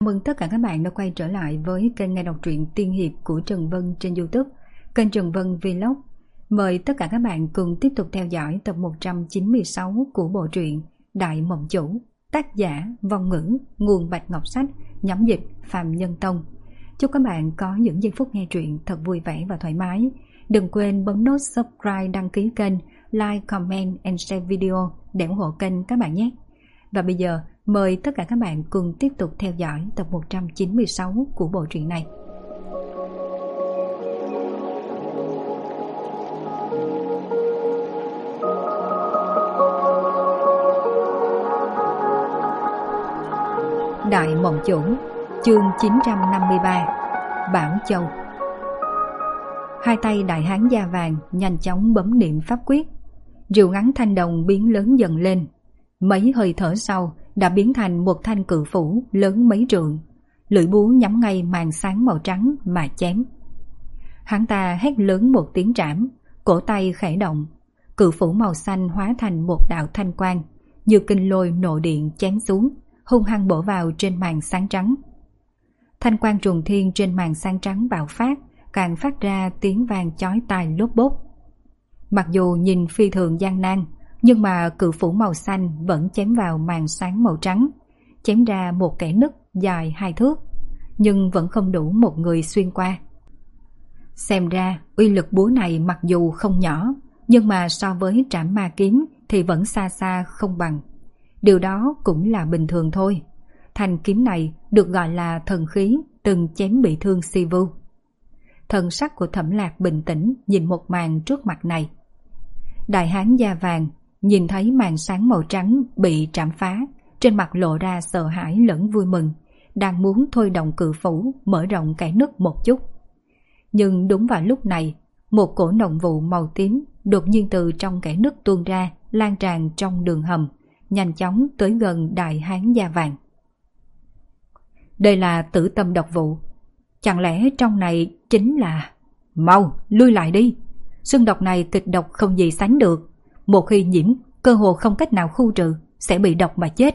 Chào mừng tất cả các bạn đã quay trở lại với kênh nghe đọc truyện tiên hiệp của Trần Vân trên YouTube, kênh Trần Vân Vlog. Mời tất cả các bạn cùng tiếp tục theo dõi tập 196 của bộ truyện Đại Mộng Chủ, tác giả Vong Ngữ, nguồn Bạch Ngọc Sách, nhóm dịch Phạm Nhân Tông. Chúc các bạn có những giây phút nghe truyện thật vui vẻ và thoải mái. Đừng quên bấm nút subscribe, đăng ký kênh, like, comment and share video để ủng hộ kênh các bạn nhé. Và bây giờ, mời tất cả các bạn cùng tiếp tục theo dõi tập 196 của bộ truyện này. Đại Mộng Chủ, chương 953, Bảo Châu. Hai tay đại hán da vàng nhanh chóng bấm niệm pháp quyết. Rìu ngắn thanh đồng biến lớn dần lên. Mấy hơi thở sau đã biến thành một thanh cự phủ lớn mấy trượng, lưỡi búa nhắm ngay màn sáng màu trắng mà chém. Hắn ta hét lớn một tiếng trảm, cổ tay khẽ động, cự phủ màu xanh hóa thành một đạo thanh quang, như kinh lôi nộ điện chém xuống, hung hăng bổ vào trên màn sáng trắng. Thanh quang trùng thiên trên màn sáng trắng bạo phát, càng phát ra tiếng vang chói tai lốp bốp. Mặc dù nhìn phi thường gian nan, nhưng mà cự phủ màu xanh vẫn chém vào màn sáng màu trắng, chém ra một kẽ nứt dài 2 thước, nhưng vẫn không đủ một người xuyên qua. Xem ra uy lực búa này mặc dù không nhỏ, nhưng mà so với trảm ma kiếm thì vẫn xa xa không bằng. Điều đó cũng là bình thường thôi. Thanh kiếm này được gọi là thần khí, từng chém bị thương Si Vu. Thần sắc của Thẩm Lạc bình tĩnh nhìn một màn trước mặt này. Đại hán da vàng nhìn thấy màn sáng màu trắng bị trảm phá, trên mặt lộ ra sợ hãi lẫn vui mừng, đang muốn thôi động cự phủ mở rộng kẽ nứt một chút. Nhưng đúng vào lúc này, một cổ nồng vụ màu tím đột nhiên từ trong kẽ nứt tuôn ra, lan tràn trong đường hầm, nhanh chóng tới gần đại hán da vàng. Đây là tử tâm độc vụ. Chẳng lẽ trong này chính là... Mau, lui lại đi. Xương độc này kịch độc không gì sánh được. Một khi nhiễm, cơ hồ không cách nào khu trừ, sẽ bị độc mà chết.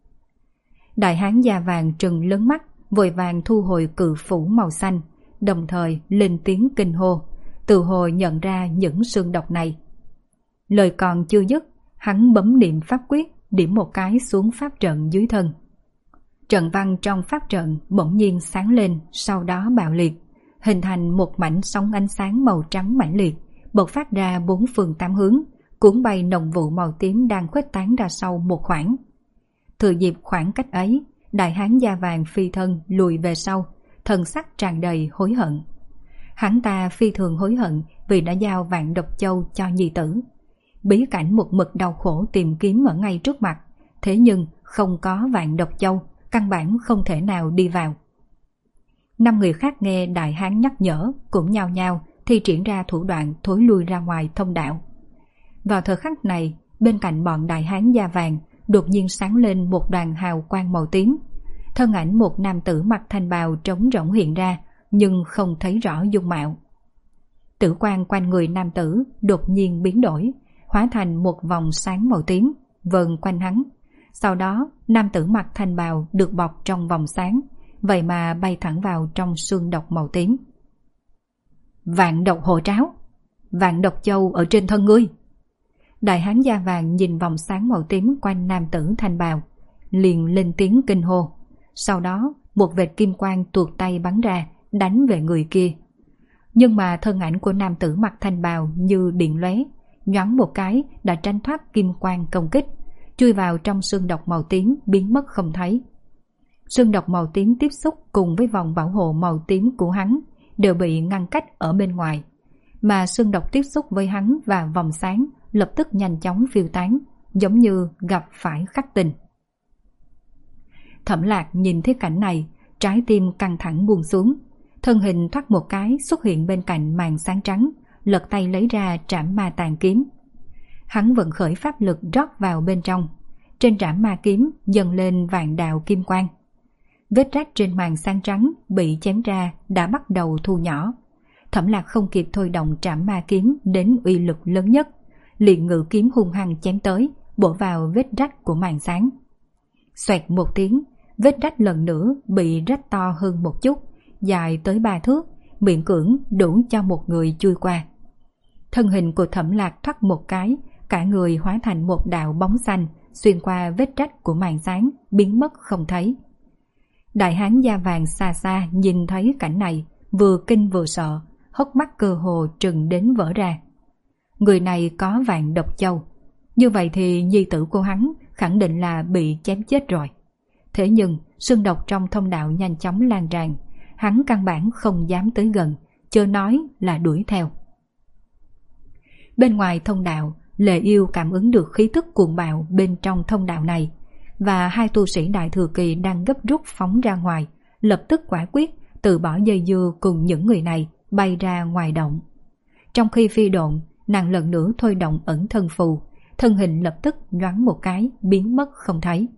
Đại hán da vàng trừng lớn mắt, vội vàng thu hồi cự phủ màu xanh, đồng thời lên tiếng kinh hô, tự hồ nhận ra những xương độc này. Lời còn chưa dứt, hắn bấm niệm pháp quyết, điểm một cái xuống pháp trận dưới thân. Trận văn trong pháp trận bỗng nhiên sáng lên, sau đó bạo liệt, hình thành một mảnh sóng ánh sáng màu trắng mãnh liệt, bộc phát ra 4 phương 8 hướng, cuốn bay nồng vụ màu tím đang khuếch tán ra sau một khoảng. Thừa dịp khoảng cách ấy, đại hán da vàng phi thân lùi về sau, thần sắc tràn đầy hối hận. Hắn ta phi thường hối hận vì đã giao Vạn Độc Châu cho nhi tử. Bí cảnh một mực đau khổ tìm kiếm ở ngay trước mặt, thế nhưng không có Vạn Độc Châu, căn bản không thể nào đi vào. 5 người khác nghe đại hán nhắc nhở cũng nhao nhao thi triển ra thủ đoạn thối lui ra ngoài thông đạo. Vào thời khắc này, bên cạnh bọn đại hán da vàng đột nhiên sáng lên một đoàn hào quang màu tím. Thân ảnh một nam tử mặc thanh bào trống rỗng hiện ra, nhưng không thấy rõ dung mạo. Tử quang quanh người nam tử đột nhiên biến đổi, hóa thành một vòng sáng màu tím vờn quanh hắn. Sau đó, nam tử mặc thanh bào được bọc trong vòng sáng, vậy mà bay thẳng vào trong xương độc màu tím. Vạn độc hộ tráo, Vạn Độc Châu ở trên thân ngươi. Đại hán da vàng nhìn vòng sáng màu tím quanh nam tử thanh bào, liền lên tiếng kinh hô. Sau đó, một vệt kim quang tuột tay bắn ra, đánh về người kia. Nhưng mà thân ảnh của nam tử mặc thanh bào như điện lóe, nhoáng một cái đã tránh thoát kim quang công kích, chui vào trong xương độc màu tím biến mất không thấy. Xương độc màu tím tiếp xúc cùng với vòng bảo hộ màu tím của hắn đều bị ngăn cách ở bên ngoài, mà xương độc tiếp xúc với hắn và vòng sáng lập tức nhanh chóng phiêu tán, giống như gặp phải khắc tinh. Thẩm Lạc nhìn thấy cảnh này, trái tim căng thẳng buông xuống, thân hình thoát một cái xuất hiện bên cạnh màn sáng trắng, lật tay lấy ra trảm ma tàn kiếm. Hắn vận khởi pháp lực rót vào bên trong, trên trảm ma kiếm dần lên vạn đạo kim quang. Vết rách trên màn sáng trắng bị chém ra đã bắt đầu thu nhỏ. Thẩm Lạc không kịp thôi động trảm ma kiếm đến uy lực lớn nhất, liền ngự kiếm hung hăng chém tới, bổ vào vết rách của màn sáng. Xoẹt một tiếng, vết rách lần nữa bị rách to hơn một chút, dài tới 3 thước, miễn cưỡng đủ cho một người chui qua. Thân hình của Thẩm Lạc thoắt một cái, cả người hóa thành một đạo bóng xanh xuyên qua vết rách của màn sáng, biến mất không thấy. Đại hán da vàng xa xa nhìn thấy cảnh này, vừa kinh vừa sợ, hốc mắt cơ hồ trừng đến vỡ ra. Người này có vạn độc châu, như vậy thì nhi tử của hắn khẳng định là bị chém chết rồi. Thế nhưng xương độc trong thông đạo nhanh chóng lan tràn, hắn căn bản không dám tới gần, chớ nói là đuổi theo. Bên ngoài thông đạo, Lệ Yêu cảm ứng được khí tức cuồng bạo bên trong thông đạo này, và hai tu sĩ đại thừa kỳ đang gấp rút phóng ra ngoài, lập tức quả quyết từ bỏ dây dưa cùng những người này bay ra ngoài động. Trong khi phi độn, nàng lần nữa thôi động ẩn thân phù, thân hình lập tức nhoáng một cái biến mất không thấy.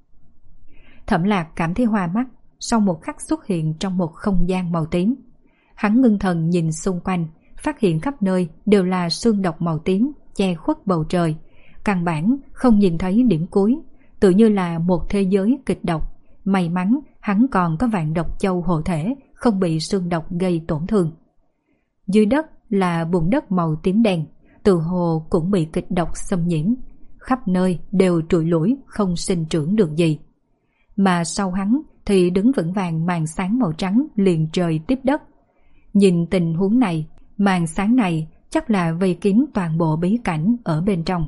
Thẩm Lạc cảm thấy hoa mắt, sau một khắc xuất hiện trong một không gian màu tím. Hắn ngưng thần nhìn xung quanh, phát hiện khắp nơi đều là xương độc màu tím che khuất bầu trời, căn bản không nhìn thấy điểm cuối, tự như là một thế giới kịch độc. May mắn hắn còn có vạn độc châu hộ thể, không bị xương độc gây tổn thương. Dưới đất là bùn đất màu tím đen, từ hồ cũng bị kịch độc xâm nhiễm, khắp nơi đều trụi lủi không sinh trưởng được gì. Mà sau hắn thì đứng vững vàng màn sáng màu trắng liền trời tiếp đất. Nhìn tình huống này, màn sáng này chắc là vây kín toàn bộ bí cảnh ở bên trong.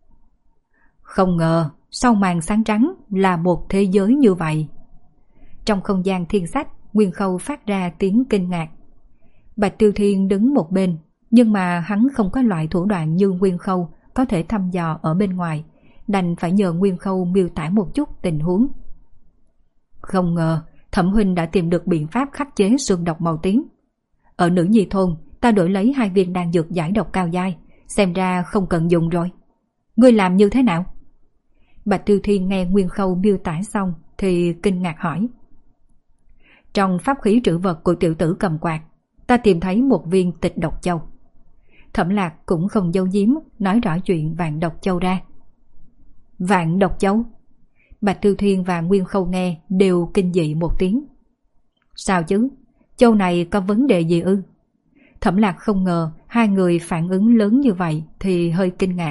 Không ngờ sau màn sáng trắng là một thế giới như vậy. Trong không gian thiên sách, Nguyên Khâu phát ra tiếng kinh ngạc. Bạch Tiêu Thiên đứng một bên, nhưng mà hắn không có loại thủ đoạn như Nguyên Khâu có thể thăm dò ở bên ngoài, đành phải nhờ Nguyên Khâu miêu tả một chút tình huống. Không ngờ Thẩm huynh đã tìm được biện pháp khắc chế xương độc màu tím. Ở Nữ Nhi thôn ta đổi lấy 2 viên đan dược giải độc cao giai, xem ra không cần dùng rồi. Ngươi làm như thế nào? Bạch Tiêu Thiên nghe Nguyên Khâu miêu tả xong thì kinh ngạc hỏi. Trong pháp khí trữ vật của tiểu tử cầm quạt, ta tìm thấy một viên tịch độc châu. Thẩm Lạc cũng không giấu giếm, nói rõ chuyện vạn độc châu ra. Vạn độc châu? Bạch Tiêu Thiên và Nguyên Khâu nghe đều kinh dị một tiếng. Sao chứ? Châu này có vấn đề gì ư? Thẩm Lạc không ngờ hai người phản ứng lớn như vậy thì hơi kinh ngạc.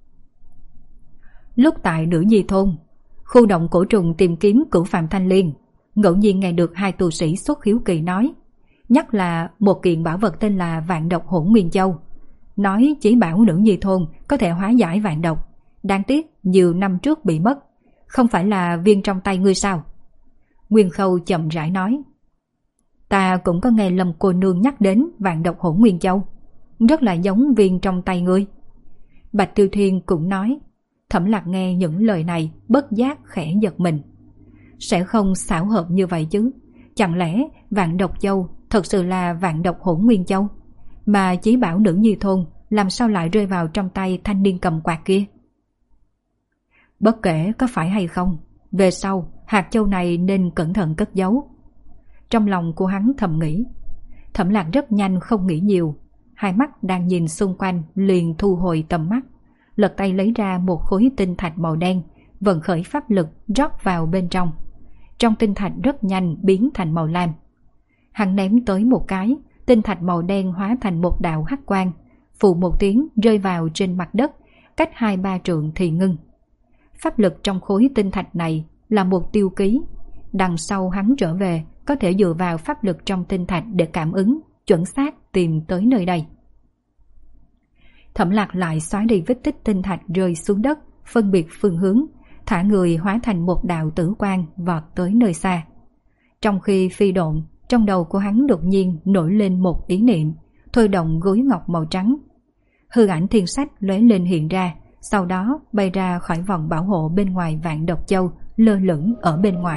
Lúc tại Nữ Nhi thôn, khu động cổ trùng tìm kiếm cửu phạm thanh liên, ngẫu nhiên nghe được 2 tu sĩ xuất hiếu kỳ nói, nhắc là một kiện bảo vật tên là vạn độc hỗn nguyên châu, nói chỉ bảo Nữ Nhi thôn có thể hóa giải vạn độc, đáng tiếc nhiều năm trước bị mất. Không phải là viên trong tay ngươi sao? Nguyên Khâu chậm rãi nói. Ta cũng có nghe Lâm cô nương nhắc đến vạn độc hỗn nguyên châu, rất là giống viên trong tay ngươi. Bạch Tiêu Thiên cũng nói. Thẩm Lạc nghe những lời này bất giác khẽ giật mình. Sẽ không xảo hợp như vậy chứ? Chẳng lẽ vạn độc châu thật sự là vạn độc hỗn nguyên châu, mà chỉ bảo Nữ Nhi thôn làm sao lại rơi vào trong tay thanh niên cầm quạt kia? Bất kể có phải hay không, về sau hạt châu này nên cẩn thận cất giấu. Trong lòng của hắn thầm nghĩ. Thẩm Lạc rất nhanh không nghĩ nhiều, hai mắt đang nhìn xung quanh liền thu hồi tầm mắt, lật tay lấy ra một khối tinh thạch màu đen, vận khởi pháp lực rót vào bên trong. Trong tinh thạch rất nhanh biến thành màu lam. Hắn ném tới một cái, tinh thạch màu đen hóa thành một đạo hắc quang, phù một tiếng rơi vào trên mặt đất, cách 2-3 trượng thì ngưng. Pháp lực trong khối tinh thạch này là một tiêu ký, đằng sau hắn trở về có thể dựa vào pháp lực trong tinh thạch để cảm ứng, chuẩn xác tìm tới nơi đây. Thẩm Lạc lại xóa đi vết tích tinh thạch rơi xuống đất, phân biệt phương hướng, thả người hóa thành một đạo tử quang vọt tới nơi xa. Trong khi phi độn, trong đầu của hắn đột nhiên nổi lên một ý niệm, thôi động gối ngọc màu trắng. Hư ảnh thiên sách lóe lên hiện ra, sau đó bay ra khỏi vòng bảo hộ bên ngoài vạn độc châu, lơ lửng ở bên ngoài.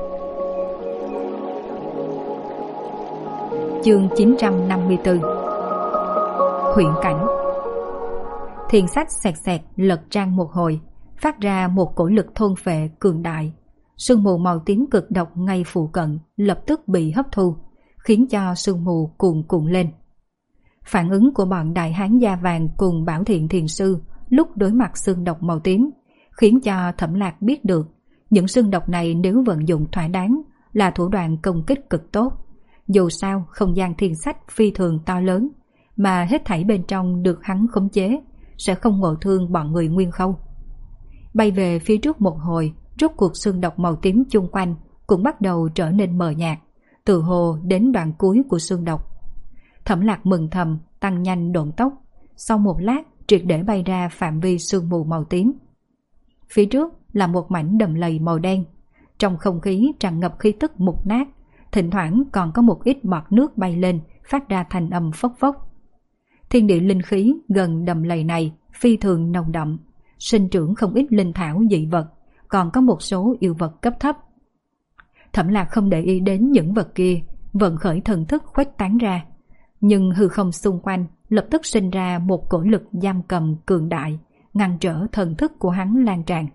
Chương 954 Huyễn cảnh. Thiên sách xẹt xẹt lật trang một hồi, phát ra một cổ lực thôn phệ cường đại. Sương mù màu tím cực độc ngay phụ cận lập tức bị hấp thu, khiến cho sương mù cuồn cuộn lên. Phản ứng của bọn đại hán da vàng cùng Bảo Thiện thiền sư lúc đối mặt xương độc màu tím khiến cho Thẩm Lạc biết được Những xương độc này nếu vận dụng thỏa đáng là thủ đoạn công kích cực tốt. Dù sao không gian thiên sách phi thường to lớn, mà hết thảy bên trong được hắn khống chế, sẽ không ngộ thương bọn người Nguyên Khâu. Bay về phía trước một hồi, rốt cuộc xương độc màu tím chung quanh cũng bắt đầu trở nên mờ nhạt, từ hồ đến đoạn cuối của xương độc. Thẩm Lạc mừng thầm, tăng nhanh độn tốc, sau một lát triệt để bay ra phạm vi sương mù màu tím. Phía trước là một mảnh đầm lầy màu đen, trong không khí tràn ngập khí tức mục nát, thỉnh thoảng còn có một ít bọt nước bay lên, phát ra thành âm phốc phốc. Thiên địa linh khí gần đầm lầy này phi thường nồng đậm, sinh trưởng không ít linh thảo dị vật, còn có một số yêu vật cấp thấp. Thẩm Lạc không để ý đến những vật kia, vận khởi thần thức khuếch tán ra, nhưng hư không xung quanh lập tức sinh ra một cỗ lực giam cầm cường đại, ngăn trở thần thức của hắn lan tràn.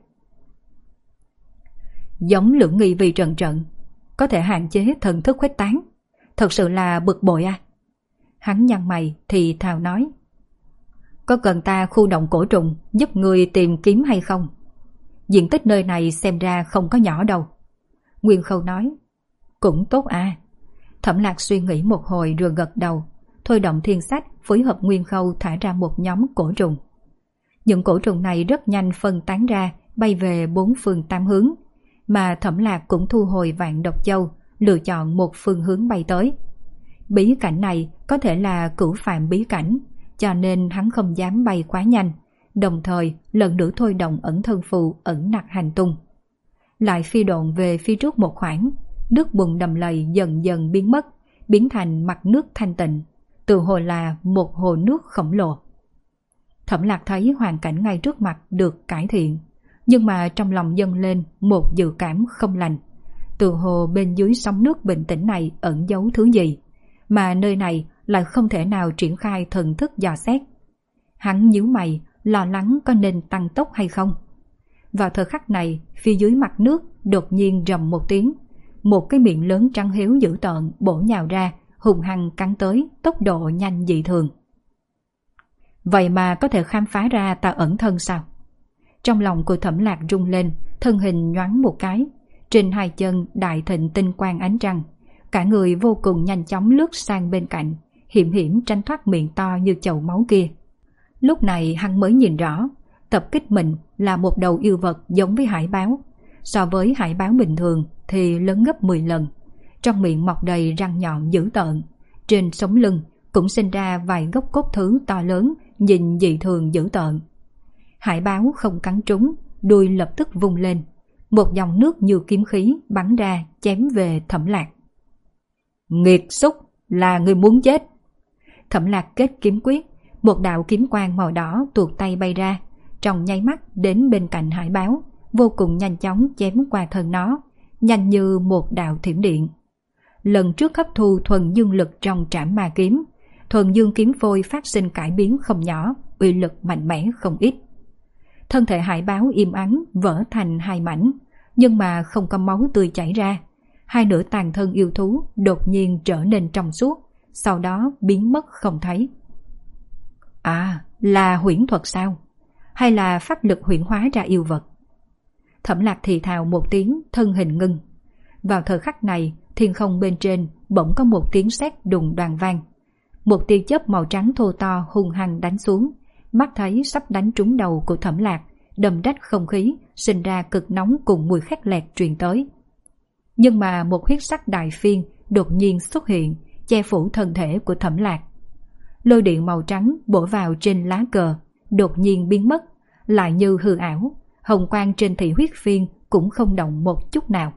Giống Lưỡng Nghi vì trận trận, có thể hạn chế thần thức khuếch tán, thật sự là bực bội à. Hắn nhăn mày thì thào nói, có cần ta khu động cổ trùng giúp người tìm kiếm hay không? Diện tích nơi này xem ra không có nhỏ đâu. Nguyên Khâu nói, cũng tốt à. Thẩm Lạc suy nghĩ một hồi rồi gật đầu, thôi động thiên sách phối hợp Nguyên Khâu thả ra một nhóm cổ trùng. Những cổ trùng này rất nhanh phân tán ra, bay về bốn phương tám hướng, mà Thẩm Lạc cũng thu hồi Vạn Độc Châu, lựa chọn một phương hướng bay tới. Bí cảnh này có thể là cửu phạm bí cảnh, cho nên hắn không dám bay quá nhanh, đồng thời lần nữa thôi động ẩn thân phù ẩn nặc hành tung. Lại phi độn về phía trước một khoảng, nước bùn đầm lầy dần dần biến mất, biến thành mặt nước thanh tịnh, từ hồ là một hồ nước khổng lồ. Thẩm Lạc thấy hoàn cảnh ngay trước mặt được cải thiện, nhưng mà trong lòng dâng lên một dự cảm không lành. Từ hồ bên dưới sóng nước bình tĩnh này ẩn giấu thứ gì, mà nơi này lại không thể nào triển khai thần thức dò xét. Hắn nhíu mày, lo lắng có nên tăng tốc hay không. Vào thời khắc này, phía dưới mặt nước đột nhiên rầm một tiếng, một cái miệng lớn trắng hiếu dữ tợn bổ nhào ra, hùng hăng cắn tới, tốc độ nhanh dị thường. Vậy mà có thể khám phá ra ta ẩn thân sao? Trong lòng của Thẩm Lạc rung lên, thân hình nhoáng một cái, trên hai chân đại thịnh tinh quang ánh trăng, cả người vô cùng nhanh chóng lướt sang bên cạnh, hiểm hiểm tránh thoát miệng to như chậu máu kia. Lúc này hắn mới nhìn rõ, tập kích mình là một đầu yêu vật giống với hải báo. So với hải báo bình thường thì lớn gấp 10 lần. Trong miệng mọc đầy răng nhọn dữ tợn, trên sống lưng cũng sinh ra vài gốc cốt thứ to lớn, nhìn dị thường dữ tợn. Hải báo không cắn trúng, đuôi lập tức vung lên, một dòng nước như kiếm khí bắn ra chém về Thẩm Lạc. Nghiệt xúc, là người muốn chết. Thẩm Lạc kết kiếm quyết, một đạo kiếm quang màu đỏ tuột tay bay ra, trong nháy mắt đến bên cạnh hải báo, vô cùng nhanh chóng chém qua thân nó, nhanh như một đạo thiểm điện. Lần trước hấp thu thuần dương lực trong trảm ma kiếm, thuần dương kiếm phôi phát sinh cải biến không nhỏ, uy lực mạnh mẽ không ít. Thân thể hải báo im ắng vỡ thành hai mảnh, nhưng mà không có máu tươi chảy ra. Hai nửa tàn thân yêu thú đột nhiên trở nên trong suốt, sau đó biến mất không thấy. À, là huyễn thuật sao? Hay là pháp lực huyễn hóa ra yêu vật? Thẩm Lạc thì thào một tiếng, thân hình ngưng. Vào thời khắc này, thiên không bên trên bỗng có một tiếng sét đùng đoàng vang. Một tia chớp màu trắng thô to hung hăng đánh xuống, mắt thấy sắp đánh trúng đầu của Thẩm Lạc, đâm rách không khí, sinh ra cực nóng cùng mùi khét lẹt truyền tới. Nhưng mà một huyết sắc đại phiên đột nhiên xuất hiện, che phủ thân thể của Thẩm Lạc. Lôi điện màu trắng bổ vào trên lá cờ, đột nhiên biến mất, lại như hư ảo, hồng quang trên thị huyết phiên cũng không động một chút nào.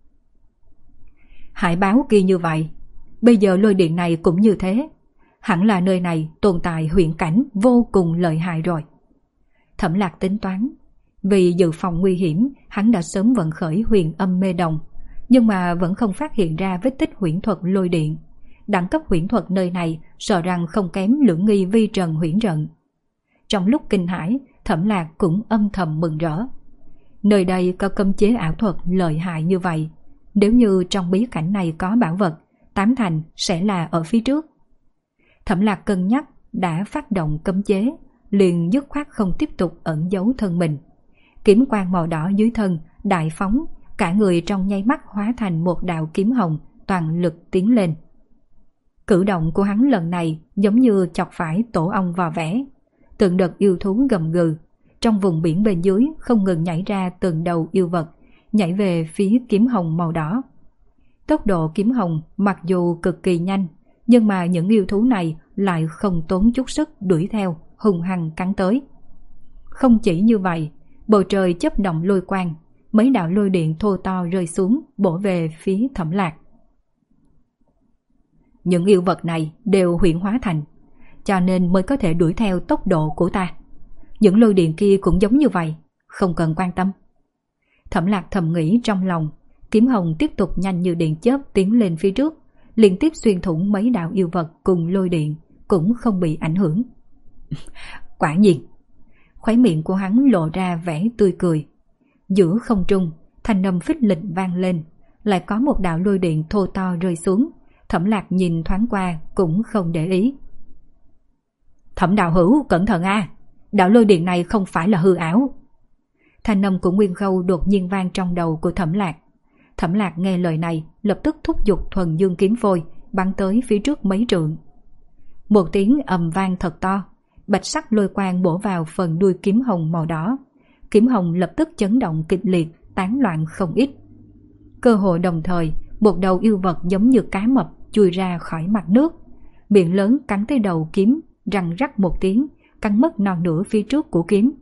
Hải báo kia như vậy, bây giờ lôi điện này cũng như thế, hẳn là nơi này tồn tại huyễn cảnh vô cùng lợi hại rồi. Thẩm Lạc tính toán, vì dự phòng nguy hiểm, hắn đã sớm vận khởi huyền âm mê đồng, nhưng mà vẫn không phát hiện ra vết tích huyễn thuật lôi điện. Đẳng cấp huyễn thuật nơi này sợ rằng không kém Lưỡng Nghi vi trần huyễn trận. Trong lúc kinh hãi, Thẩm Lạc cũng âm thầm mừng rỡ. Nơi đây có cấm chế ảo thuật lợi hại như vậy, nếu như trong bí cảnh này có bảo vật, tám thành sẽ là ở phía trước. Thẩm Lạc cân nhắc, đã phát động cấm chế, liền dứt khoát không tiếp tục ẩn giấu thân mình. Kiếm quang màu đỏ dưới thân đại phóng, cả người trong nháy mắt hóa thành một đạo kiếm hồng, toàn lực tiến lên. Cử động của hắn lần này giống như chọc phải tổ ong vò vẽ. Từng đợt yêu thú gầm gừ, trong vùng biển bên dưới không ngừng nhảy ra từng đầu yêu vật, nhảy về phía kiếm hồng màu đỏ. Tốc độ kiếm hồng mặc dù cực kỳ nhanh, nhưng mà những yêu thú này lại không tốn chút sức đuổi theo, hung hăng cắn tới. Không chỉ như vậy, bầu trời chớp động lôi quang, mấy đạo lôi điện thô to rơi xuống bổ về phía Thẩm Lạc. Những yêu vật này đều huyễn hóa thành, cho nên mới có thể đuổi theo tốc độ của ta. Những lôi điện kia cũng giống như vậy, không cần quan tâm. Thẩm Lạc thầm nghĩ trong lòng. Kiếm hồng tiếp tục nhanh như điện chớp tiến lên phía trước, liên tiếp xuyên thủng mấy đạo yêu vật cùng lôi điện, cũng không bị ảnh hưởng. Quả nhiên, khóe miệng của hắn lộ ra vẻ tươi cười. Giữa không trung, thanh âm phích lịch vang lên, lại có một đạo lôi điện thô to rơi xuống. Thẩm Lạc nhìn thoáng qua cũng không để ý. Thẩm đạo hữu, cẩn thận a, đạo lôi điện này không phải là hư ảo. Thanh âm của Nguyên Khâu đột nhiên vang trong đầu của Thẩm Lạc. Thẩm Lạc nghe lời này, lập tức thúc giục thuần dương kiếm phôi, bắn tới phía trước mấy trượng. Một tiếng ầm vang thật to, bạch sắc lôi quang bổ vào phần đuôi kiếm hồng màu đỏ. Kiếm hồng lập tức chấn động kịch liệt, tán loạn không ít. Cơ hội đồng thời, một đầu yêu vật giống như cá mập chui ra khỏi mặt nước, miệng lớn cắn tới đầu kiếm, răng rắc một tiếng, cắn mất non nửa phía trước của kiếm.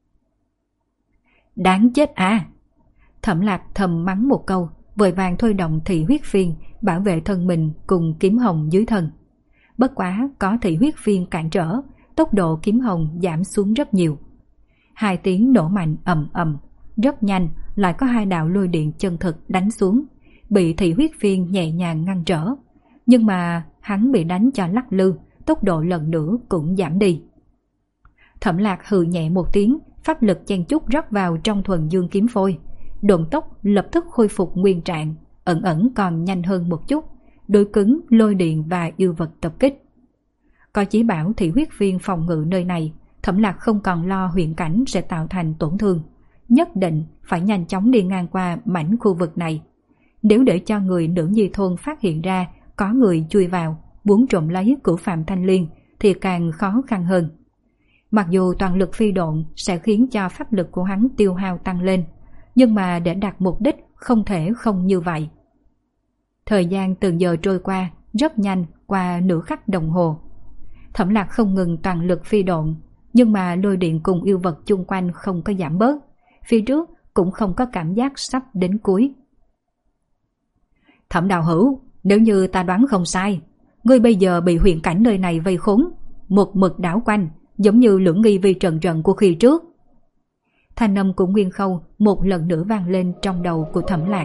Đáng chết à! Thẩm Lạc thầm mắng một câu, vội vàng thôi động thị huyết phiên bảo vệ thân mình cùng kiếm hồng dưới thân. Bất quá có thị huyết phiên cản trở, tốc độ kiếm hồng giảm xuống rất nhiều. Hai tiếng nổ mạnh ầm ầm, rất nhanh lại có hai đạo lôi điện chân thực đánh xuống, bị thị huyết phiên nhẹ nhàng ngăn trở. Nhưng mà hắn bị đánh cho lắc lư, tốc độ lần nữa cũng giảm đi. Thẩm Lạc hừ nhẹ một tiếng, pháp lực chen chúc rót vào trong thuần dương kiếm phôi. Độn tốc lập tức khôi phục nguyên trạng, ẩn ẩn còn nhanh hơn một chút, đối cứng lôi điện và yêu vật tập kích. Có chỉ bảo thị huyết viên phòng ngự nơi này, Thẩm Lạc không còn lo huyễn cảnh sẽ tạo thành tổn thương, nhất định phải nhanh chóng đi ngang qua mảnh khu vực này. Nếu để cho người Nữ Nhi thôn phát hiện ra có người chui vào, muốn trộm lấy của Phạm Thanh Liên thì càng khó khăn hơn. Mặc dù toàn lực phi độn sẽ khiến cho pháp lực của hắn tiêu hao tăng lên, nhưng mà để đạt mục đích không thể không như vậy. Thời gian từng giờ trôi qua, rất nhanh, qua nửa khắc đồng hồ. Thẩm Lạc không ngừng toàn lực phi độn, nhưng mà lôi điện cùng yêu vật chung quanh không có giảm bớt, phía trước cũng không có cảm giác sắp đến cuối. Thẩm đạo hữu, nếu như ta đoán không sai, ngươi bây giờ bị huyền cảnh nơi này vây khốn, một mực đảo quanh, giống như Lưỡng Nghi Vi trần trận của khi trước. Thanh âm của Nguyên Khâu một lần nữa vang lên trong đầu của Thẩm Lạc.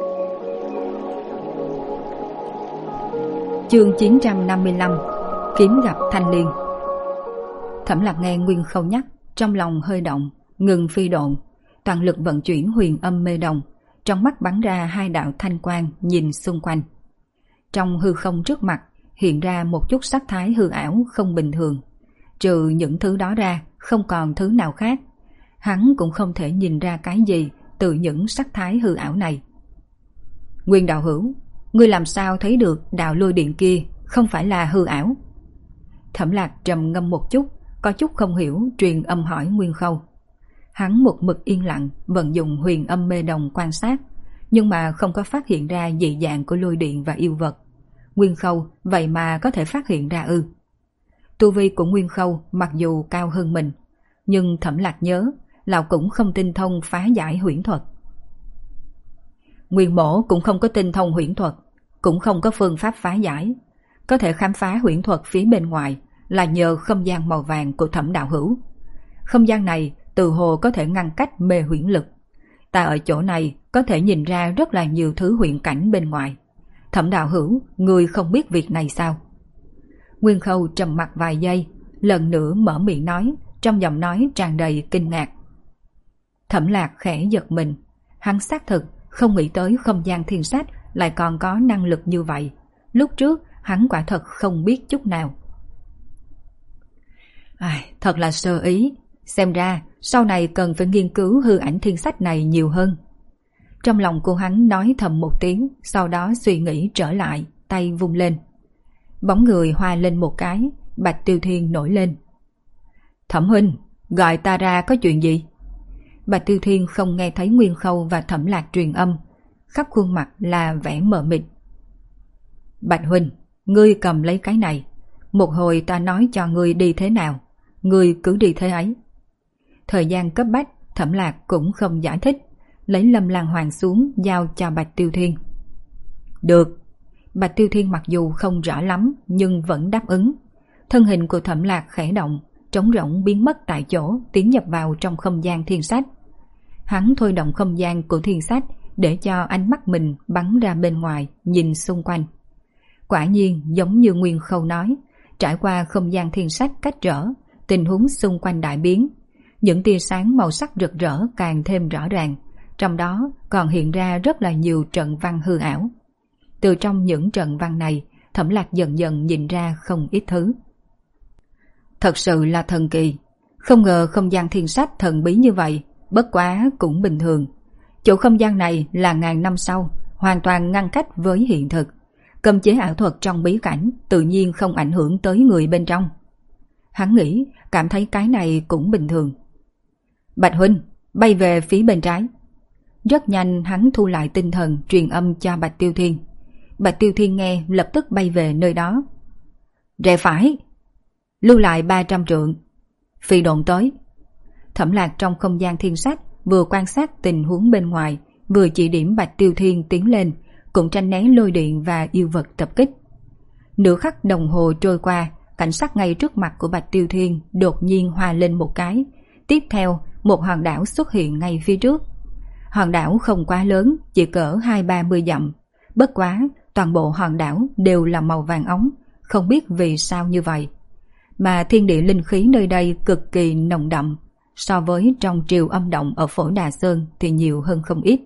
Chương 955, kiếm gặp Thanh Liên. Thẩm Lạc nghe Nguyên Khâu nhắc, trong lòng hơi động, ngừng phi độn, toàn lực vận chuyển huyền âm mê đồng, trong mắt bắn ra hai đạo thanh quang nhìn xung quanh. Trong hư không trước mặt hiện ra một chút sắc thái hư ảo không bình thường, trừ những thứ đó ra không còn thứ nào khác. Hắn cũng không thể nhìn ra cái gì từ những sắc thái hư ảo này. Nguyên đạo hữu, ngươi làm sao thấy được đạo lôi điện kia không phải là hư ảo? Thẩm Lạc trầm ngâm một chút, có chút không hiểu, truyền âm hỏi Nguyên Khâu. Hắn một mực yên lặng, vận dụng huyền âm mê đồng quan sát, nhưng mà không có phát hiện ra dị dạng của lôi điện và yêu vật. Nguyên Khâu vậy mà có thể phát hiện ra ư? Tu vi của Nguyên Khâu mặc dù cao hơn mình, nhưng Thẩm Lạc nhớ lão cũng không tinh thông phá giải huyễn thuật. Nguyên mỗ cũng không có tinh thông huyễn thuật, cũng không có phương pháp phá giải. Có thể khám phá huyễn thuật phía bên ngoài là nhờ không gian màu vàng của Thẩm đạo hữu. Không gian này từ hồ có thể ngăn cách mê huyễn lực. Ta ở chỗ này có thể nhìn ra rất là nhiều thứ huyễn cảnh bên ngoài. Thẩm đạo hữu, ngươi không biết việc này sao? Nguyên Khâu trầm mặc vài giây, lần nữa mở miệng nói, trong giọng nói tràn đầy kinh ngạc. Thẩm Lạc khẽ giật mình, hắn xác thực không nghĩ tới không gian thiên sách lại còn có năng lực như vậy. Lúc trước hắn quả thật không biết chút nào. Thật là sơ ý, xem ra sau này cần phải nghiên cứu hư ảnh thiên sách này nhiều hơn. Trong lòng cô hắn nói thầm một tiếng, sau đó suy nghĩ trở lại, tay vung lên. Bóng người hoa lên một cái, Bạch Tiêu Thiên nổi lên. Thẩm huynh, gọi ta ra có chuyện gì? Bạch Tiêu Thiên không nghe thấy Nguyên Khâu và Thẩm Lạc truyền âm, khắp khuôn mặt là vẻ mờ mịt. Bạch huynh, ngươi cầm lấy cái này, một hồi ta nói cho ngươi đi thế nào, ngươi cứ đi thế ấy. Thời gian cấp bách, Thẩm Lạc cũng không giải thích, lấy Lâm Lan Hoàng xuống giao cho Bạch Tiêu Thiên. Được. Bạch Tiêu Thiên mặc dù không rõ lắm nhưng vẫn đáp ứng. Thân hình của Thẩm Lạc khẽ động, trống rỗng biến mất tại chỗ, tiến nhập vào trong không gian thiên sách. Hắn thôi động không gian của thiên sách để cho ánh mắt mình bắn ra bên ngoài, nhìn xung quanh. Quả nhiên giống như Nguyên Khâu nói, trải qua không gian thiên sách cách trở, tình huống xung quanh đại biến. Những tia sáng màu sắc rực rỡ càng thêm rõ ràng, trong đó còn hiện ra rất là nhiều trận văn hư ảo. Từ trong những trận văn này, Thẩm Lạc dần dần nhìn ra không ít thứ. Thật sự là thần kỳ, không ngờ không gian thiên sách thần bí như vậy, bất quá cũng bình thường. Chỗ không gian này là ngàn năm sau, hoàn toàn ngăn cách với hiện thực. Cấm chế ảo thuật trong bí cảnh tự nhiên không ảnh hưởng tới người bên trong. Hắn nghĩ, cảm thấy cái này cũng bình thường. Bạch huynh, bay về phía bên trái. Rất nhanh hắn thu lại tinh thần truyền âm cho Bạch Tiêu Thiên. Bạch Tiêu Thiên nghe lập tức bay về nơi đó. Rẽ phải, lưu lại 300 trượng, phi độn tới. Thẩm Lạc trong không gian thiên sách vừa quan sát tình huống bên ngoài, vừa chỉ điểm Bạch Tiêu Thiên tiến lên, cũng tránh né lôi điện và yêu vật tập kích. Nửa khắc đồng hồ trôi qua, cảnh sắc ngay trước mặt của Bạch Tiêu Thiên đột nhiên hoa lên một cái. Tiếp theo, một hòn đảo xuất hiện ngay phía trước. Hòn đảo không quá lớn, chỉ cỡ 20-30 dặm. Bất quá, toàn bộ hòn đảo đều là màu vàng óng, không biết vì sao như vậy. Mà thiên địa linh khí nơi đây cực kỳ nồng đậm, so với trong triều âm động ở Phổ Đà Sơn thì nhiều hơn không ít.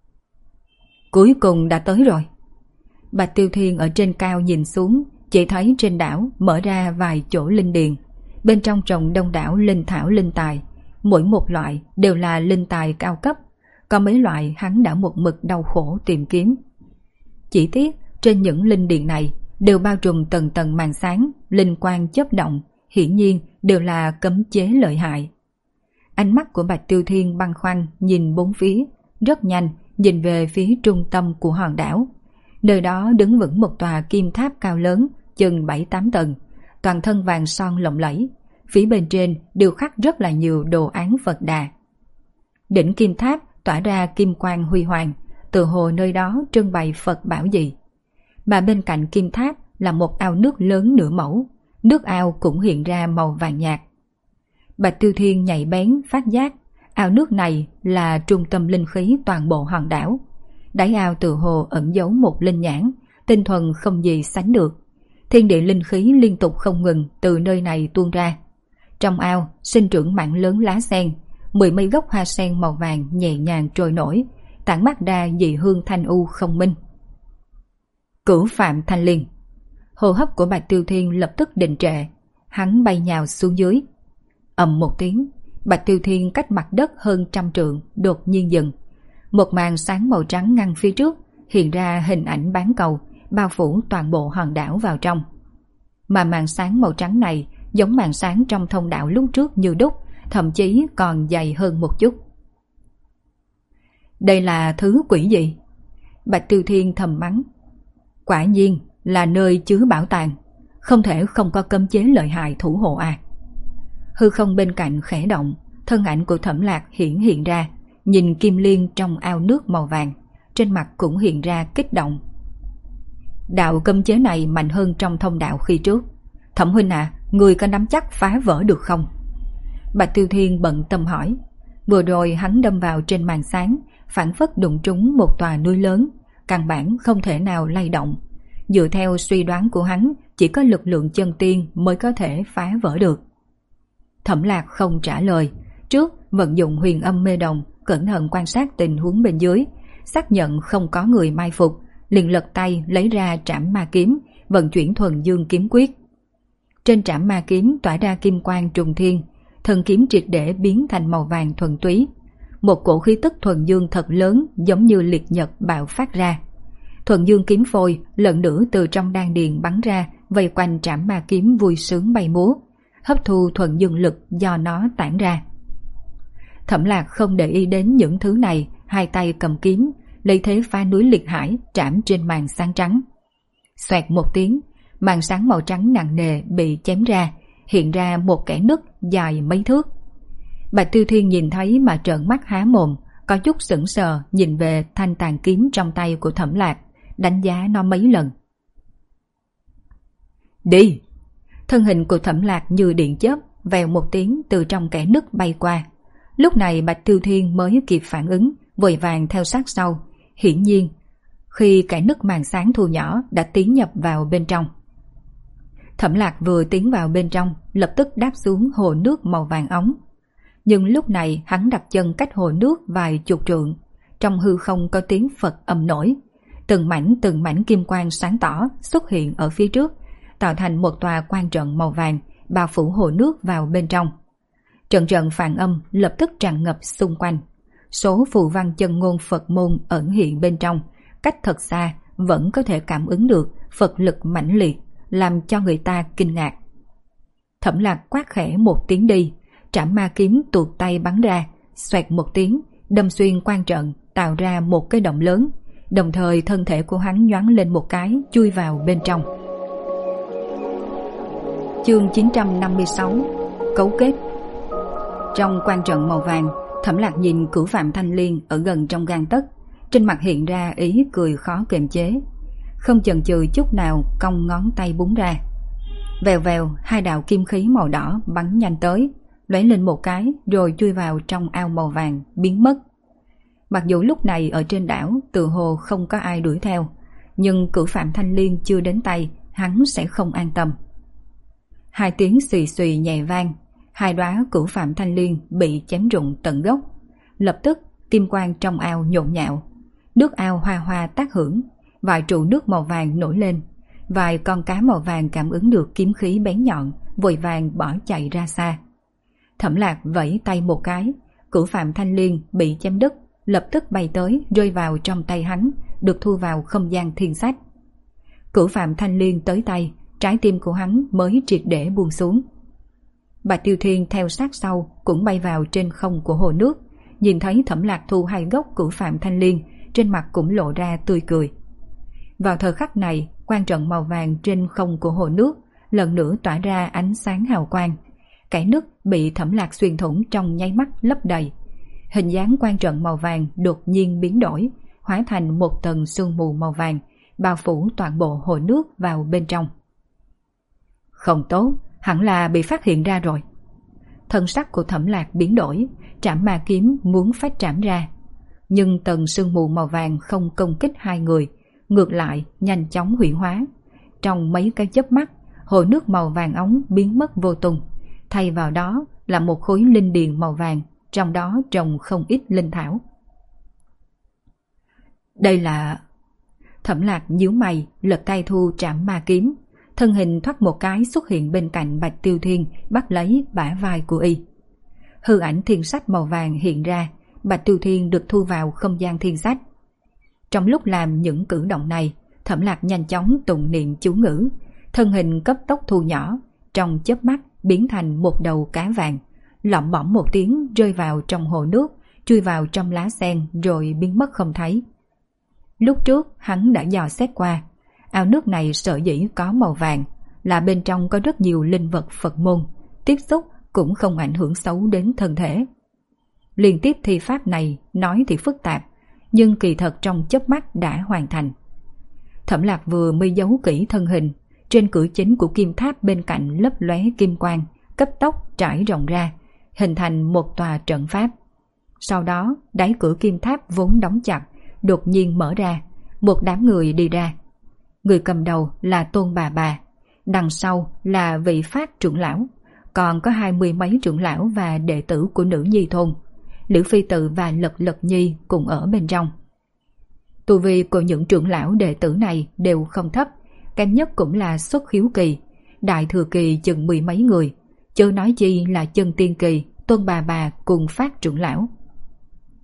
Cuối cùng đã tới rồi. Bạch Tiêu Thiên ở trên cao nhìn xuống, chỉ thấy trên đảo mở ra vài chỗ linh điền. Bên trong trồng đông đảo linh thảo linh tài, mỗi một loại đều là linh tài cao cấp, có mấy loại hắn đã một mực đau khổ tìm kiếm. Chỉ tiếc trên những linh điền này đều bao trùm tầng tầng màn sáng, linh quang chớp động, hiển nhiên đều là cấm chế lợi hại. Ánh mắt của Bạch Tiêu Thiên băn khoăn nhìn bốn phía, rất nhanh nhìn về phía trung tâm của hòn đảo. Nơi đó đứng vững một tòa kim tháp cao lớn, chừng 7-8 tầng, toàn thân vàng son lộng lẫy. Phía bên trên đều khắc rất là nhiều đồ án Phật Đà. Đỉnh kim tháp tỏa ra kim quang huy hoàng, tự hồ nơi đó trưng bày Phật bảo gì. Mà bên cạnh kim tháp là một ao nước lớn nửa mẫu, nước ao cũng hiện ra màu vàng nhạt. Bạch Tiêu Thiên nhạy bén phát giác, ao nước này là trung tâm linh khí toàn bộ hòn đảo. Đáy ao tự hồ ẩn giấu một linh nhãn, tinh thuần không gì sánh được. Thiên địa linh khí liên tục không ngừng từ nơi này tuôn ra. Trong ao sinh trưởng mảng lớn lá sen, 10 mấy gốc hoa sen màu vàng nhẹ nhàng trôi nổi, tản mát ra dị hương thanh u không minh. Cửu Phạm Thanh Liên. Hô hấp của Bạch Tiêu Thiên lập tức đình trệ, hắn bay nhào xuống dưới. Ầm một tiếng, Bạch Tiêu Thiên cách mặt đất hơn 100 trượng đột nhiên dừng. Một màn sáng màu trắng ngăn phía trước, hiện ra hình ảnh bán cầu, bao phủ toàn bộ hòn đảo vào trong. Mà màn sáng màu trắng này giống màn sáng trong thông đạo lúc trước như đúc, thậm chí còn dày hơn một chút. Đây là thứ quỷ gì? Bạch Tiêu Thiên thầm mắng. Quả nhiên là nơi chứa bảo tàng, không thể không có cấm chế lợi hại thủ hộ à. Hư không bên cạnh khẽ động, thân ảnh của Thẩm Lạc hiện ra, nhìn kim liên trong ao nước màu vàng, trên mặt cũng hiện ra kích động. Đạo cấm chế này mạnh hơn trong thông đạo khi trước. Thẩm huynh à, người có nắm chắc phá vỡ được không? Bạch Tiêu Thiên bận tâm hỏi. Vừa rồi hắn đâm vào trên màn sáng, phảng phất đụng trúng một tòa núi lớn, căn bản không thể nào lay động. Dựa theo suy đoán của hắn, chỉ có lực lượng chân tiên mới có thể phá vỡ được. Thẩm Lạc không trả lời, trước vận dụng huyền âm mê đồng, cẩn thận quan sát tình huống bên dưới, xác nhận không có người mai phục, liền lật tay lấy ra trảm ma kiếm, vận chuyển thuần dương kiếm quyết. Trên trảm ma kiếm tỏa ra kim quang trùng thiên, thần kiếm triệt để biến thành màu vàng thuần túy. một cổ khí tức thuần dương thật lớn giống như liệt nhật bạo phát ra. Thuần dương kiếm phôi lần nữa từ trong đan điền bắn ra, vây quanh trảm ma kiếm vui sướng bay múa, hấp thu thuần dương lực do nó tản ra. Thẩm Lạc không để ý đến những thứ này, hai tay cầm kiếm, lấy thế phá núi liệt hải trảm trên màn sáng trắng. Xoẹt một tiếng, màn sáng màu trắng nặng nề bị chém ra, hiện ra một kẽ nứt dài mấy thước. Bạch Tiêu Thiên nhìn thấy mà trợn mắt há mồm, có chút sững sờ nhìn về thanh tàn kiếm trong tay của Thẩm Lạc, đánh giá nó mấy lần. Đi! Thân hình của Thẩm Lạc như điện chớp, vèo một tiếng từ trong kẽ nứt bay qua. Lúc này Bạch Tiêu Thiên mới kịp phản ứng, vội vàng theo sát sau. Hiển nhiên, khi kẽ nứt màn sáng thu nhỏ đã tiến nhập vào bên trong. Thẩm Lạc vừa tiến vào bên trong, lập tức đáp xuống hồ nước màu vàng óng. Nhưng lúc này hắn đặt chân cách hồ nước vài chục trượng, trong hư không có tiếng Phật ầm nổi. Từng mảnh kim quang sáng tỏ xuất hiện ở phía trước, tạo thành một tòa quan trận màu vàng bao phủ hồ nước vào bên trong. Trận phản âm lập tức tràn ngập xung quanh. Số phù văn chân ngôn Phật môn ẩn hiện bên trong, cách thật xa vẫn có thể cảm ứng được Phật lực mãnh liệt, làm cho người ta kinh ngạc. Thẩm Lạc quát khẽ một tiếng đi, trảm ma kiếm tuột tay bắn ra, xoẹt một tiếng, đâm xuyên quan trận, tạo ra một cái động lớn. Đồng thời thân thể của hắn nhoáng lên một cái, chui vào bên trong. Chương 956 Cấu kết. Trong quan trận màu vàng, Thẩm Lạc nhìn Cửu Phạm Thanh Liên ở gần trong gang tấc, trên mặt hiện ra ý cười khó kiềm chế, không chần chừ chút nào cong ngón tay búng ra. Vèo vèo, hai đạo kim khí màu đỏ bắn nhanh tới, lóe lên một cái rồi chui vào trong ao màu vàng, biến mất. Mặc dù lúc này ở trên đảo tự hồ không có ai đuổi theo, nhưng Cửu Phạm Thanh Liên chưa đến tay, hắn sẽ không an tâm. Hai tiếng xùy xùy nhẹ vang, hai đóa Cửu Phạm Thanh Liên bị chém rụng tận gốc. Lập tức kim quang trong ao nhộn nhạo, nước ao hoa hoa tác hưởng, vài trụ nước màu vàng nổi lên. Vài con cá màu vàng cảm ứng được kiếm khí bén nhọn, vội vàng bỏ chạy ra xa. Thẩm Lạc vẫy tay một cái, Cửu Phạm Thanh Liên bị chém đứt, lập tức bay tới rơi vào trong tay hắn, được thu vào không gian thiên sách. Cửu Phạm Thanh Liên tới tay, trái tim của hắn mới triệt để buông xuống. Bạch Tiêu Thiên theo sát sau cũng bay vào trên không của hồ nước, nhìn thấy Thẩm Lạc thu hai gốc Cửu Phạm Thanh Liên, trên mặt cũng lộ ra tươi cười. Vào thời khắc này, quan trận màu vàng trên không của hồ nước lần nữa tỏa ra ánh sáng hào quang. Cái nước bị Thẩm Lạc xuyên thủng trong nháy mắt lấp đầy. Hình dáng quan trận màu vàng đột nhiên biến đổi, hóa thành một tầng sương mù màu vàng, bao phủ toàn bộ hồ nước vào bên trong. Không tốt, hẳn là bị phát hiện ra rồi. Thân sắc của Thẩm Lạc biến đổi, trảm ma kiếm muốn phát trảm ra. Nhưng tầng sương mù màu vàng không công kích hai người, ngược lại nhanh chóng hủy hóa. Trong mấy cái chớp mắt, hồ nước màu vàng óng biến mất vô tung, thay vào đó là một khối linh điền màu vàng, trong đó trồng không ít linh thảo. Đây là... Thẩm Lạc nhíu mày, lật tay thu trảm ma kiếm, thân hình thoát một cái xuất hiện bên cạnh Bạch Tiêu Thiên, bắt lấy bả vai của y. Hư ảnh thiên sách màu vàng hiện ra, Bạch Tiêu Thiên được thu vào không gian thiên sách. Trong lúc làm những cử động này, Thẩm Lạc nhanh chóng tụng niệm chú ngữ, thân hình cấp tốc thu nhỏ, trong chớp mắt biến thành một đầu cá vàng, lỏng bỏng một tiếng rơi vào trong hồ nước, chui vào trong lá sen rồi biến mất không thấy. Lúc trước hắn đã dò xét qua, ao nước này sở dĩ có màu vàng là bên trong có rất nhiều linh vật Phật môn, tiếp xúc cũng không ảnh hưởng xấu đến thân thể. Liên tiếp thi pháp này nói thì phức tạp, nhưng kỳ thật trong chớp mắt đã hoàn thành. Thẩm Lạc vừa mới giấu kỹ thân hình, trên cửa chính của kim tháp bên cạnh lấp lóe kim quang, cấp tốc trải rộng ra, hình thành một tòa trận pháp. Sau đó, đáy cửa kim tháp vốn đóng chặt, đột nhiên mở ra, một đám người đi ra. Người cầm đầu là Tôn Bà, đằng sau là vị Phát trưởng lão, còn có 20 mấy trưởng lão và đệ tử của Nữ Nhi thôn. Liễu Phi Tự và Lật Nhi cũng ở bên trong. Tu vi của những trưởng lão đệ tử này đều không thấp, kém nhất cũng là xuất khiếu kỳ, đại thừa kỳ chừng 10 mấy người, chớ nói chi là chân tiên kỳ, Tôn Bà cùng Phát trưởng lão.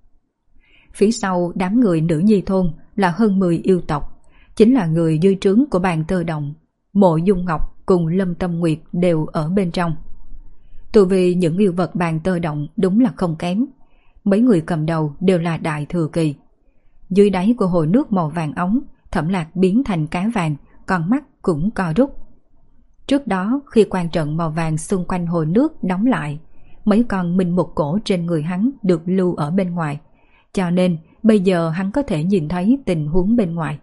phía sau đám người nữ nhi thôn là hơn 10 yêu tộc, chính là người dưới trướng của Bàn Tơ Động. Mộ Dung Ngọc cùng Lâm Tâm Nguyệt đều ở bên trong. Tu vi những yêu vật Bàn Tơ Động đúng là không kém. Mấy người cầm đầu đều là đại thừa kỳ. Dưới đáy của hồ nước màu vàng óng, Thẩm Lạc biến thành cá vàng, con mắt cũng co rút. Trước đó khi quan trận màu vàng xung quanh hồ nước đóng lại, mấy con minh mục cổ trên người hắn được lưu ở bên ngoài, cho nên bây giờ hắn có thể nhìn thấy tình huống bên ngoài.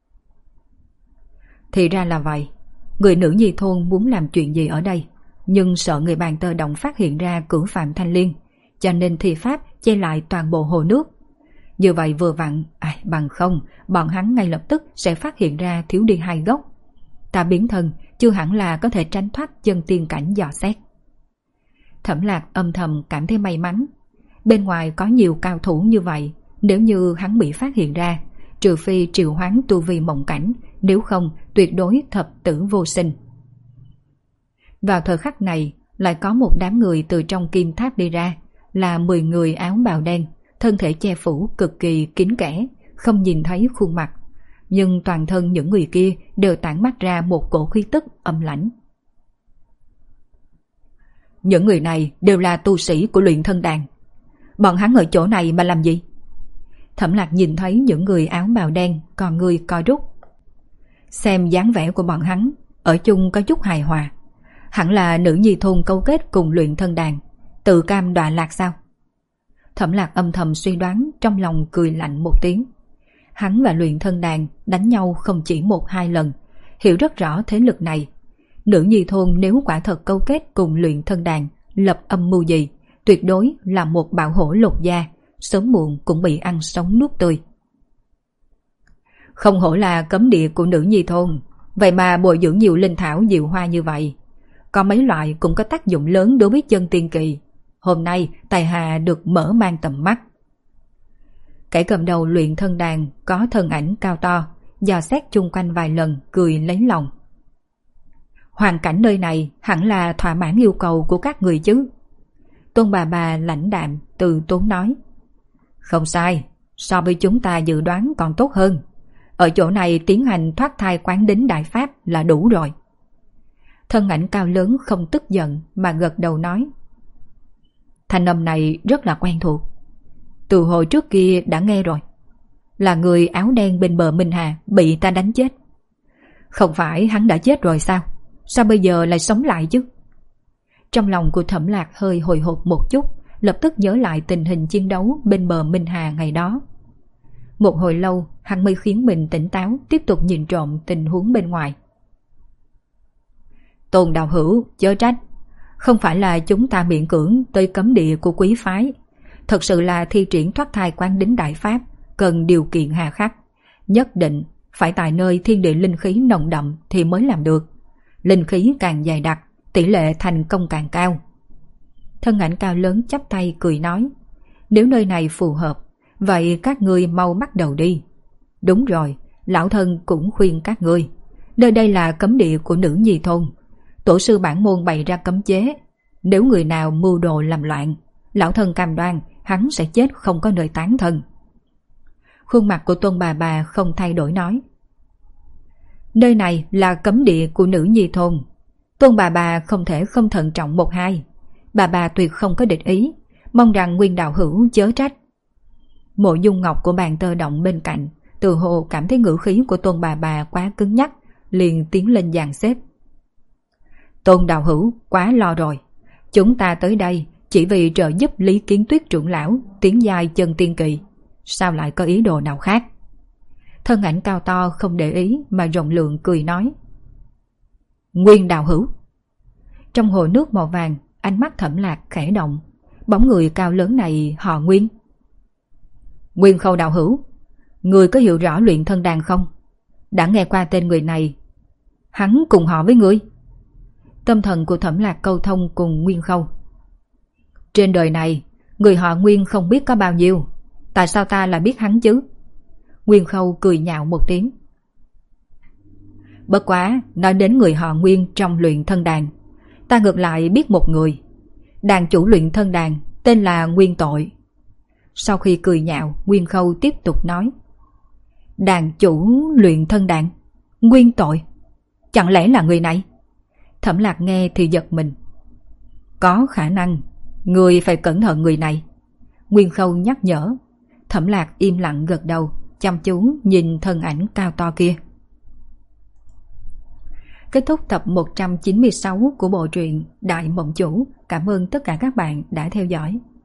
Thì ra là vậy, người nữ nhi thôn muốn làm chuyện gì ở đây, nhưng sợ người Bàn Tơ Động phát hiện ra cửu phạm thanh liên, cho nên thi pháp che lại toàn bộ hồ nước. Như vậy vừa vặn, bằng không bọn hắn ngay lập tức sẽ phát hiện ra thiếu đi 2 gốc. Ta biến thân chưa hẳn là có thể tránh thoát chân tiên cảnh dò xét. Thẩm Lạc âm thầm cảm thấy may mắn. Bên ngoài có nhiều cao thủ như vậy, nếu như hắn bị phát hiện ra, trừ phi triệu hoán tu vi mộng cảnh, nếu không tuyệt đối thập tử vô sinh. Vào thời khắc này, lại có một đám người từ trong kim tháp đi ra, là 10 người áo bào đen, thân thể che phủ cực kỳ kín kẽ, không nhìn thấy khuôn mặt. Nhưng toàn thân những người kia đều tản mát ra một cổ khí tức âm lãnh. Những người này đều là tu sĩ của luyện thân đàn. Bọn hắn ở chỗ này mà làm gì? Thẩm Lạc nhìn thấy những người áo bào đen, còn người co rút. Xem dáng vẻ của bọn hắn, ở chung có chút hài hòa. Hẳn là nữ nhi thôn câu kết cùng luyện thân đàn, tự cam đọa lạc sao? Thẩm Lạc âm thầm suy đoán, trong lòng cười lạnh một tiếng. Hắn và luyện thân đàn đánh nhau không chỉ 1-2 lần, hiểu rất rõ thế lực này. Nữ nhi thôn nếu quả thật câu kết cùng luyện thân đàn, lập âm mưu gì, tuyệt đối là một bạo hổ lột da, sớm muộn cũng bị ăn sống nuốt tươi. Không hổ là cấm địa của nữ nhi thôn, vậy mà bồi dưỡng nhiều linh thảo diệu hoa như vậy. Có mấy loại cũng có tác dụng lớn đối với chân tiên kỳ. Hôm nay tài hạ được mở mang tầm mắt. Kẻ cầm đầu luyện thân đàn có thân ảnh cao to, dò xét chung quanh vài lần, cười lấy lòng. Hoàn cảnh nơi này hẳn là thỏa mãn yêu cầu của các người chứ? Tôn bà lãnh đạm từ tốn nói. Không sai, so với chúng ta dự đoán còn tốt hơn. Ở chỗ này tiến hành thoát thai quán đính đại pháp là đủ rồi. Thân ảnh cao lớn không tức giận mà gật đầu nói. Thanh âm này rất là quen thuộc. Từ hồi trước kia đã nghe rồi. Là người áo đen bên bờ Minh Hà bị ta đánh chết. Không phải hắn đã chết rồi sao? Sao bây giờ lại sống lại chứ? Trong lòng của Thẩm Lạc hơi hồi hộp một chút, lập tức nhớ lại tình hình chiến đấu bên bờ Minh Hà ngày đó. Một hồi lâu, hắn mới khiến mình tỉnh táo, tiếp tục nhìn trộm tình huống bên ngoài. Tôn đạo hữu, chớ trách. Không phải là chúng ta miễn cưỡng tới cấm địa của quý phái. Thật sự là thi triển thoát thai quán đính đại pháp cần điều kiện hà khắc. Nhất định phải tại nơi thiên địa linh khí nồng đậm thì mới làm được. Linh khí càng dày đặc, tỷ lệ thành công càng cao. Thân ảnh cao lớn chắp tay cười nói. Nếu nơi này phù hợp, vậy các ngươi mau bắt đầu đi. Đúng rồi, lão thân cũng khuyên các ngươi. Nơi đây là cấm địa của nữ nhi thôn. Tổ sư bản môn bày ra cấm chế. Nếu người nào mưu đồ làm loạn, lão thân cam đoan hắn sẽ chết không có nơi tán thân. Khuôn mặt của Tôn bà không thay đổi nói. Nơi này là cấm địa của nữ nhi thôn. Tôn bà không thể không thận trọng 1-2. Bà tuyệt không có địch ý, mong rằng Nguyên đạo hữu chớ trách. Mộ Dung Ngọc của Bàn Tơ Động bên cạnh từ hồ cảm thấy ngữ khí của Tôn bà quá cứng nhắc, liền tiến lên dàn xếp. Tôn đạo hữu quá lo rồi. Chúng ta tới đây chỉ vì trợ giúp Lý Kiến Tuyết trưởng lão tiến giai chân tiên kỳ. Sao lại có ý đồ nào khác? Thân ảnh cao to không để ý mà rộng lượng cười nói. Nguyên đạo hữu. Trong hồ nước màu vàng, ánh mắt Thẩm Lạc khẽ động. Bóng người cao lớn này họ Nguyên. Nguyên Khâu đạo hữu, người có hiểu rõ luyện thân đàn không? Đã nghe qua tên người này. Hắn cùng họ với ngươi. Tâm thần của Thẩm Lạc câu thông cùng Nguyên Khâu. Trên đời này, người họ Nguyên không biết có bao nhiêu. Tại sao ta lại biết hắn chứ? Nguyên Khâu cười nhạo một tiếng. Bất quá, nói đến người họ Nguyên trong luyện thân đàn, ta ngược lại biết một người. Đàn chủ luyện thân đàn tên là Nguyên Tội. Sau khi cười nhạo, Nguyên Khâu tiếp tục nói: Đàn chủ luyện thân đàn, nguyên tội, chẳng lẽ là người này? Thẩm Lạc nghe thì giật mình. Có khả năng, người phải cẩn thận người này, Nguyên Khâu nhắc nhở. Thẩm Lạc im lặng gật đầu, chăm chú nhìn thân ảnh cao to kia. Kết thúc tập 196 của bộ truyện Đại Mộng Chủ. Cảm ơn tất cả các bạn đã theo dõi.